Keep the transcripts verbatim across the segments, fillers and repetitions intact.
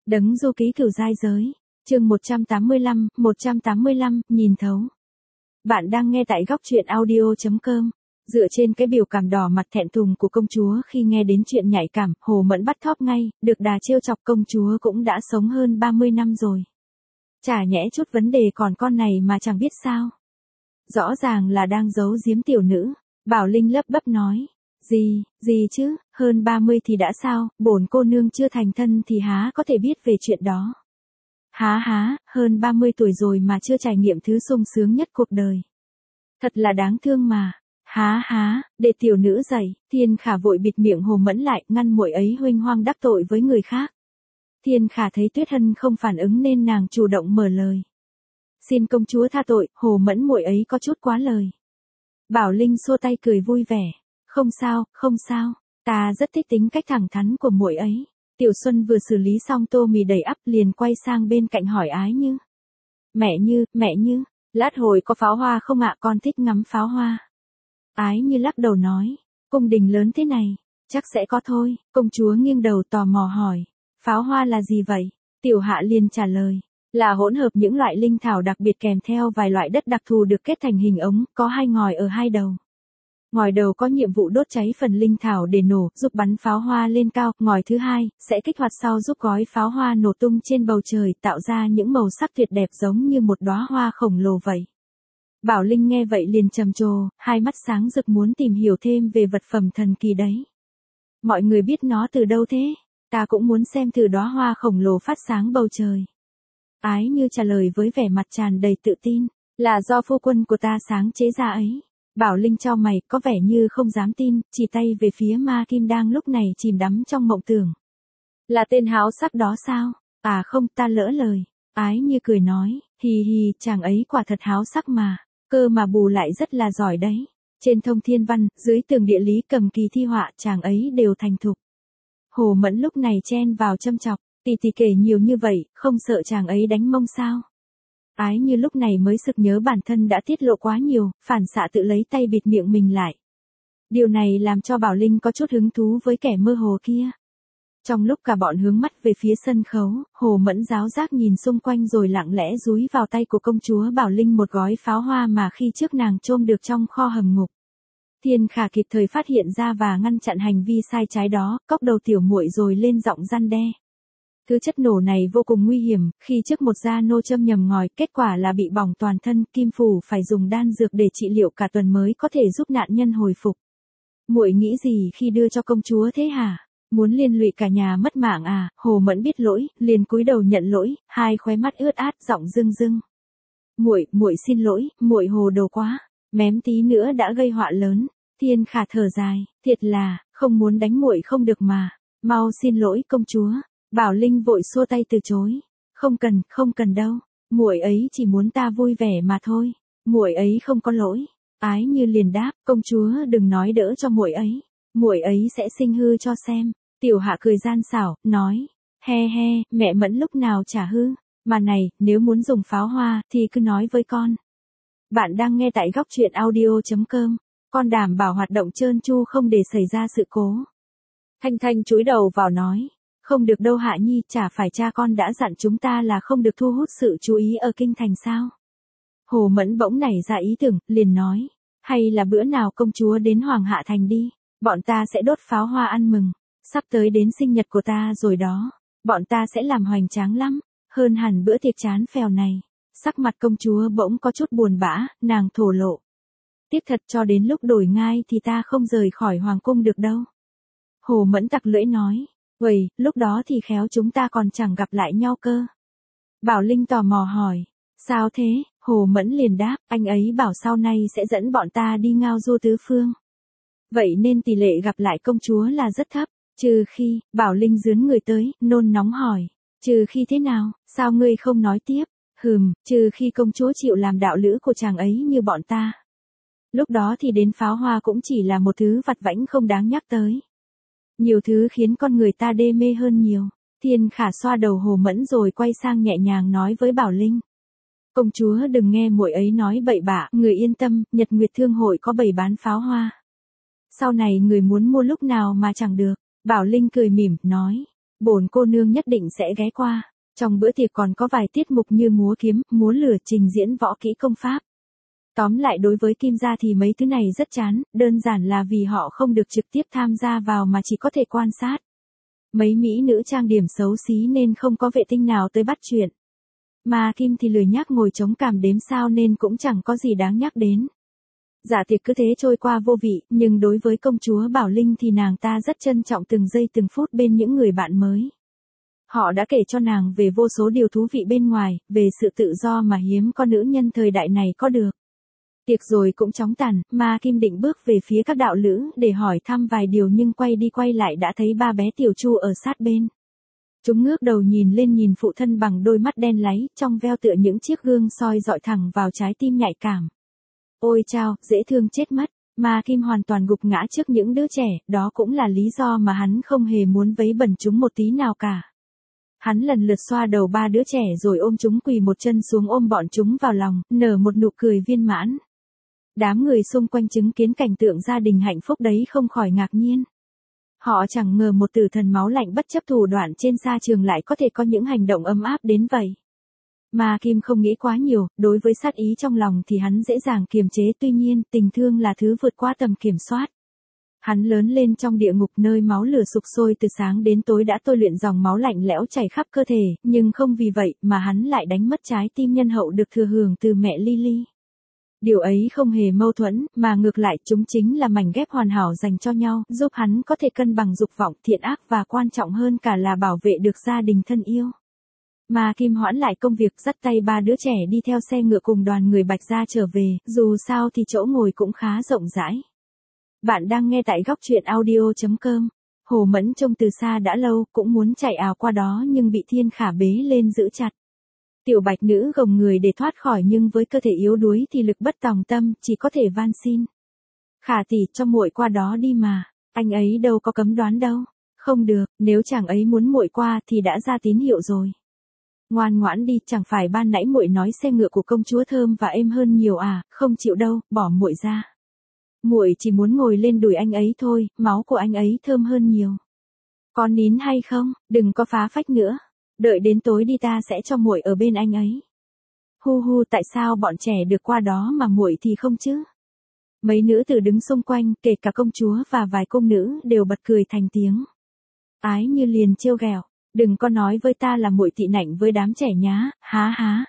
Đấng du ký cửu giai giới. Chương một trăm tám mươi lăm, một trăm tám mươi lăm, nhìn thấu. Bạn đang nghe tại góc truyện audio chấm com. Dựa trên cái biểu cảm đỏ mặt thẹn thùng của công chúa khi nghe đến chuyện nhạy cảm, Hồ Mẫn bắt thóp ngay, được đà trêu chọc công chúa cũng đã sống hơn ba mươi năm rồi. Chả nhẽ chút vấn đề còn con này mà chẳng biết sao. Rõ ràng là đang giấu giếm tiểu nữ. Bảo Linh lấp bấp nói. Gì, gì chứ, hơn ba mươi thì đã sao, bổn cô nương chưa thành thân thì há có thể biết về chuyện đó. Há há, hơn ba mươi tuổi rồi mà chưa trải nghiệm thứ sung sướng nhất cuộc đời. Thật là đáng thương mà. Há há, để tiểu nữ dậy. Thiên Khả vội bịt miệng Hồ Mẫn lại, ngăn muội ấy huênh hoang đắc tội với người khác. Thiên Khả thấy Tuyết Hân không phản ứng nên nàng chủ động mở lời. Xin công chúa tha tội, Hồ Mẫn muội ấy có chút quá lời. Bảo Linh xua tay cười vui vẻ. Không sao, không sao, ta rất thích tính cách thẳng thắn của muội ấy. Tiểu Xuân vừa xử lý xong tô mì đầy ắp liền quay sang bên cạnh hỏi Ái Như. Mẹ Như, mẹ Như, lát hồi có pháo hoa không ạ, con thích ngắm pháo hoa. Ái Như lắc đầu nói, cung đình lớn thế này, chắc sẽ có thôi. Công chúa nghiêng đầu tò mò hỏi, pháo hoa là gì vậy? Tiểu Hạ liền trả lời, là hỗn hợp những loại linh thảo đặc biệt kèm theo vài loại đất đặc thù được kết thành hình ống, có hai ngòi ở hai đầu. Ngòi đầu có nhiệm vụ đốt cháy phần linh thảo để nổ, giúp bắn pháo hoa lên cao. Ngòi thứ hai, sẽ kích hoạt sau giúp gói pháo hoa nổ tung trên bầu trời, tạo ra những màu sắc tuyệt đẹp giống như một đóa hoa khổng lồ vậy. Bảo Linh nghe vậy liền trầm trồ, hai mắt sáng rực muốn tìm hiểu thêm về vật phẩm thần kỳ đấy. Mọi người biết nó từ đâu thế? Ta cũng muốn xem thử đóa hoa khổng lồ phát sáng bầu trời. Ái Như trả lời với vẻ mặt tràn đầy tự tin, là do phu quân của ta sáng chế ra ấy. Bảo Linh chau mày, có vẻ như không dám tin, chỉ tay về phía Ma Kim đang lúc này chìm đắm trong mộng tưởng. Là tên háo sắc đó sao? À không, ta lỡ lời. Ái Như cười nói, hì hì, chàng ấy quả thật háo sắc mà, cơ mà bù lại rất là giỏi đấy. Trên thông thiên văn, dưới tường địa lý cầm kỳ thi họa, chàng ấy đều thành thục. Hồ Mẫn lúc này chen vào châm chọc, tỷ tỷ kể nhiều như vậy, không sợ chàng ấy đánh mông sao? Ái Như lúc này mới sực nhớ bản thân đã tiết lộ quá nhiều, phản xạ tự lấy tay bịt miệng mình lại. Điều này làm cho Bảo Linh có chút hứng thú với kẻ mơ hồ kia. Trong lúc cả bọn hướng mắt về phía sân khấu, Hồ Mẫn giáo giác nhìn xung quanh rồi lặng lẽ dúi vào tay của công chúa Bảo Linh một gói pháo hoa mà khi trước nàng chôm được trong kho hầm ngục. Thiên Khả kịp thời phát hiện ra và ngăn chặn hành vi sai trái đó, cốc đầu tiểu muội rồi lên giọng răn đe. Thứ chất nổ này vô cùng nguy hiểm, khi trước một gia nô châm nhầm ngòi, kết quả là bị bỏng toàn thân, Kim Phủ phải dùng đan dược để trị liệu cả tuần mới có thể giúp nạn nhân hồi phục. Muội nghĩ gì khi đưa cho công chúa thế hả? Muốn liên lụy cả nhà mất mạng à? Hồ Mẫn biết lỗi, liền cúi đầu nhận lỗi, hai khóe mắt ướt át, giọng rưng rưng. Muội, muội xin lỗi, muội hồ đồ quá, mém tí nữa đã gây họa lớn. Thiên Khả thở dài, thiệt là, không muốn đánh muội không được mà, mau xin lỗi công chúa. Bảo Linh vội xua tay từ chối. Không cần, không cần đâu. Muội ấy chỉ muốn ta vui vẻ mà thôi. Muội ấy không có lỗi. Ái Như liền đáp, công chúa đừng nói đỡ cho muội ấy. Muội ấy sẽ sinh hư cho xem. Tiểu Hạ cười gian xảo, nói, he he, mẹ Mẫn lúc nào chả hư. Mà này, nếu muốn dùng pháo hoa thì cứ nói với con. Bạn đang nghe tại góc truyện audio chấm com. Con đảm bảo hoạt động trơn tru không để xảy ra sự cố. Thanh Thanh chúi đầu vào nói. Không được đâu Hạ Nhi, chả phải cha con đã dặn chúng ta là không được thu hút sự chú ý ở kinh thành sao? Hồ Mẫn bỗng nảy ra ý tưởng, liền nói, hay là bữa nào công chúa đến Hoàng Hạ Thành đi, bọn ta sẽ đốt pháo hoa ăn mừng, sắp tới đến sinh nhật của ta rồi đó, bọn ta sẽ làm hoành tráng lắm, hơn hẳn bữa tiệc chán phèo này. Sắc mặt công chúa bỗng có chút buồn bã, nàng thổ lộ. Tiếc thật cho đến lúc đổi ngai thì ta không rời khỏi Hoàng cung được đâu. Hồ Mẫn tặc lưỡi nói. Uầy, lúc đó thì khéo chúng ta còn chẳng gặp lại nhau cơ. Bảo Linh tò mò hỏi, sao thế? Hồ Mẫn liền đáp, anh ấy bảo sau này sẽ dẫn bọn ta đi ngao du tứ phương. Vậy nên tỷ lệ gặp lại công chúa là rất thấp, trừ khi, Bảo Linh dướn người tới, nôn nóng hỏi, trừ khi thế nào, sao ngươi không nói tiếp? Hừm, trừ khi công chúa chịu làm đạo lữ của chàng ấy như bọn ta. Lúc đó thì đến pháo hoa cũng chỉ là một thứ vặt vãnh không đáng nhắc tới. Nhiều thứ khiến con người ta đê mê hơn nhiều. Thiên Khả xoa đầu Hồ Mẫn rồi quay sang nhẹ nhàng nói với Bảo Linh. Công chúa đừng nghe muội ấy nói bậy bạ, người yên tâm, Nhật Nguyệt Thương hội có bày bán pháo hoa. Sau này người muốn mua lúc nào mà chẳng được. Bảo Linh cười mỉm, nói. bổn cô nương nhất định sẽ ghé qua. Trong bữa tiệc còn có vài tiết mục như múa kiếm, múa lửa, trình diễn võ kỹ công pháp. Tóm lại đối với Kim gia thì mấy thứ này rất chán, đơn giản là vì họ không được trực tiếp tham gia vào mà chỉ có thể quan sát. Mấy mỹ nữ trang điểm xấu xí nên không có vệ tinh nào tới bắt chuyện. Mà Kim thì lười nhác ngồi chống cằm đếm sao nên cũng chẳng có gì đáng nhắc đến. Dạ tiệc cứ thế trôi qua vô vị, nhưng đối với công chúa Bảo Linh thì nàng ta rất trân trọng từng giây từng phút bên những người bạn mới. Họ đã kể cho nàng về vô số điều thú vị bên ngoài, về sự tự do mà hiếm có nữ nhân thời đại này có được. Tiệc rồi cũng chóng tàn, mà Kim định bước về phía các đạo lữ để hỏi thăm vài điều nhưng quay đi quay lại đã thấy ba bé Tiểu Chu ở sát bên. Chúng ngước đầu nhìn lên nhìn phụ thân bằng đôi mắt đen láy, trong veo tựa những chiếc gương soi dọi thẳng vào trái tim nhạy cảm. Ôi chao, dễ thương chết mất, mà Kim hoàn toàn gục ngã trước những đứa trẻ, đó cũng là lý do mà hắn không hề muốn vấy bẩn chúng một tí nào cả. Hắn lần lượt xoa đầu ba đứa trẻ rồi ôm chúng quỳ một chân xuống ôm bọn chúng vào lòng, nở một nụ cười viên mãn. Đám người xung quanh chứng kiến cảnh tượng gia đình hạnh phúc đấy không khỏi ngạc nhiên. Họ chẳng ngờ một tử thần máu lạnh bất chấp thủ đoạn trên sa trường lại có thể có những hành động ấm áp đến vậy. Mà Kim không nghĩ quá nhiều, đối với sát ý trong lòng thì hắn dễ dàng kiềm chế, tuy nhiên tình thương là thứ vượt qua tầm kiểm soát. Hắn lớn lên trong địa ngục nơi máu lửa sục sôi từ sáng đến tối đã tôi luyện dòng máu lạnh lẽo chảy khắp cơ thể, nhưng không vì vậy mà hắn lại đánh mất trái tim nhân hậu được thừa hưởng từ mẹ Lily. Điều ấy không hề mâu thuẫn, mà ngược lại chúng chính là mảnh ghép hoàn hảo dành cho nhau, giúp hắn có thể cân bằng dục vọng, thiện ác và quan trọng hơn cả là bảo vệ được gia đình thân yêu. Mà Kim hoãn lại công việc dắt tay ba đứa trẻ đi theo xe ngựa cùng đoàn người Bạch gia trở về, dù sao thì chỗ ngồi cũng khá rộng rãi. Bạn đang nghe tại góc truyện audio chấm com. Hồ Mẫn trông từ xa đã lâu, cũng muốn chạy ào qua đó nhưng bị Thiên Khả bế lên giữ chặt. Tiểu Bạch nữ gồng người để thoát khỏi nhưng với cơ thể yếu đuối thì lực bất tòng tâm, chỉ có thể van xin. Khả tỷ, cho muội qua đó đi mà, anh ấy đâu có cấm đoán đâu. Không được, nếu chàng ấy muốn muội qua thì đã ra tín hiệu rồi. Ngoan ngoãn đi, chẳng phải ban nãy muội nói xe ngựa của công chúa thơm và êm hơn nhiều à, không chịu đâu, bỏ muội ra. Muội chỉ muốn ngồi lên đùi anh ấy thôi, máu của anh ấy thơm hơn nhiều. Có nín hay không, đừng có phá phách nữa. Đợi đến tối đi ta sẽ cho muội ở bên anh ấy. Hu hu, tại sao bọn trẻ được qua đó mà muội thì không chứ? Mấy nữ tử đứng xung quanh, kể cả công chúa và vài công nữ đều bật cười thành tiếng. Ái Như liền trêu ghẹo, đừng có nói với ta là muội tị nạnh với đám trẻ nhá, há há.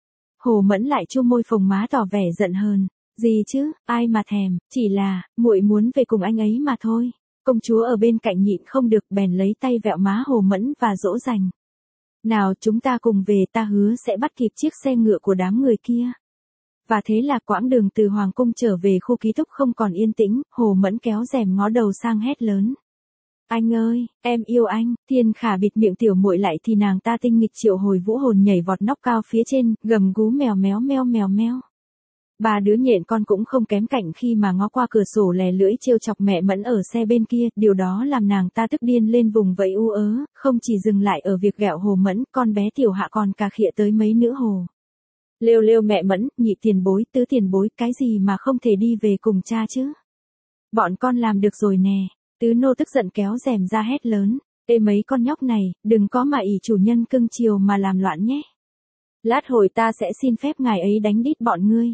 Hồ Mẫn lại chu môi phồng má tỏ vẻ giận hờn. Gì chứ, ai mà thèm, chỉ là muội muốn về cùng anh ấy mà thôi. Công chúa ở bên cạnh nhịn không được bèn lấy tay vẹo má Hồ Mẫn và dỗ dành. Nào chúng ta cùng về, ta hứa sẽ bắt kịp chiếc xe ngựa của đám người kia. Và thế là quãng đường từ Hoàng cung trở về khu ký túc không còn yên tĩnh, Hồ Mẫn kéo rèm ngó đầu sang hét lớn. Anh ơi, em yêu anh. Thiên Khả bịt miệng tiểu muội lại thì nàng ta tinh nghịch triệu hồi vũ hồn nhảy vọt nóc cao phía trên, gầm gú mèo méo meo mèo meo. Ba đứa nhện con cũng không kém cạnh khi mà ngó qua cửa sổ lè lưỡi trêu chọc mẹ Mẫn ở xe bên kia, điều đó làm nàng ta tức điên lên vùng vẫy u ớ, không chỉ dừng lại ở việc ghẹo Hồ Mẫn, con bé tiểu Hạ còn cà khịa tới mấy nữ hồ. Lêu lêu mẹ Mẫn, nhị tiền bối, tứ tiền bối, cái gì mà không thể đi về cùng cha chứ? Bọn con làm được rồi nè. Tứ nô tức giận kéo rèm ra hét lớn, ê mấy con nhóc này, đừng có mà ỷ chủ nhân cưng chiều mà làm loạn nhé. Lát hồi ta sẽ xin phép ngài ấy đánh đít bọn ngươi.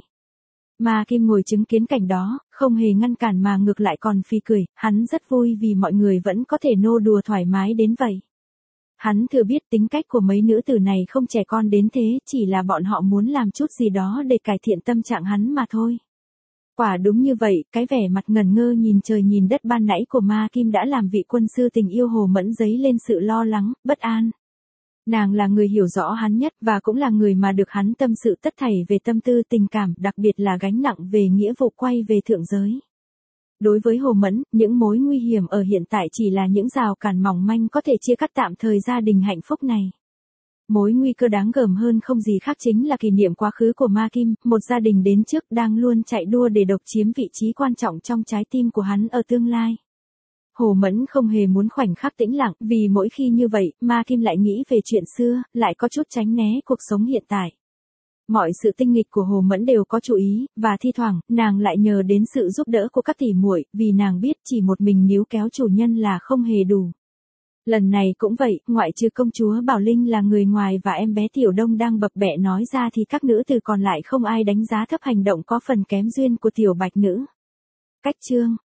Mà Kim ngồi chứng kiến cảnh đó, không hề ngăn cản mà ngược lại còn phì cười, hắn rất vui vì mọi người vẫn có thể nô đùa thoải mái đến vậy. Hắn thừa biết tính cách của mấy nữ tử này không trẻ con đến thế, chỉ là bọn họ muốn làm chút gì đó để cải thiện tâm trạng hắn mà thôi. Quả đúng như vậy, cái vẻ mặt ngẩn ngơ nhìn trời nhìn đất ban nãy của Ma Kim đã làm vị quân sư tình yêu Hồ Mẫn dấy lên sự lo lắng, bất an. Nàng là người hiểu rõ hắn nhất và cũng là người mà được hắn tâm sự tất thảy về tâm tư tình cảm, đặc biệt là gánh nặng về nghĩa vụ quay về thượng giới. Đối với Hồ Mẫn, những mối nguy hiểm ở hiện tại chỉ là những rào cản mỏng manh có thể chia cắt tạm thời gia đình hạnh phúc này. Mối nguy cơ đáng gờm hơn không gì khác chính là kỷ niệm quá khứ của Ma Kim, một gia đình đến trước đang luôn chạy đua để độc chiếm vị trí quan trọng trong trái tim của hắn ở tương lai. Hồ Mẫn không hề muốn khoảnh khắc tĩnh lặng, vì mỗi khi như vậy, Ma Kim lại nghĩ về chuyện xưa, lại có chút tránh né cuộc sống hiện tại. Mọi sự tinh nghịch của Hồ Mẫn đều có chú ý, và thi thoảng, nàng lại nhờ đến sự giúp đỡ của các tỷ muội, vì nàng biết chỉ một mình níu kéo chủ nhân là không hề đủ. Lần này cũng vậy, ngoại trừ công chúa Bảo Linh là người ngoài và em bé Tiểu Đông đang bập bẹ nói ra thì các nữ từ còn lại không ai đánh giá thấp hành động có phần kém duyên của Tiểu Bạch Nữ. Cách chương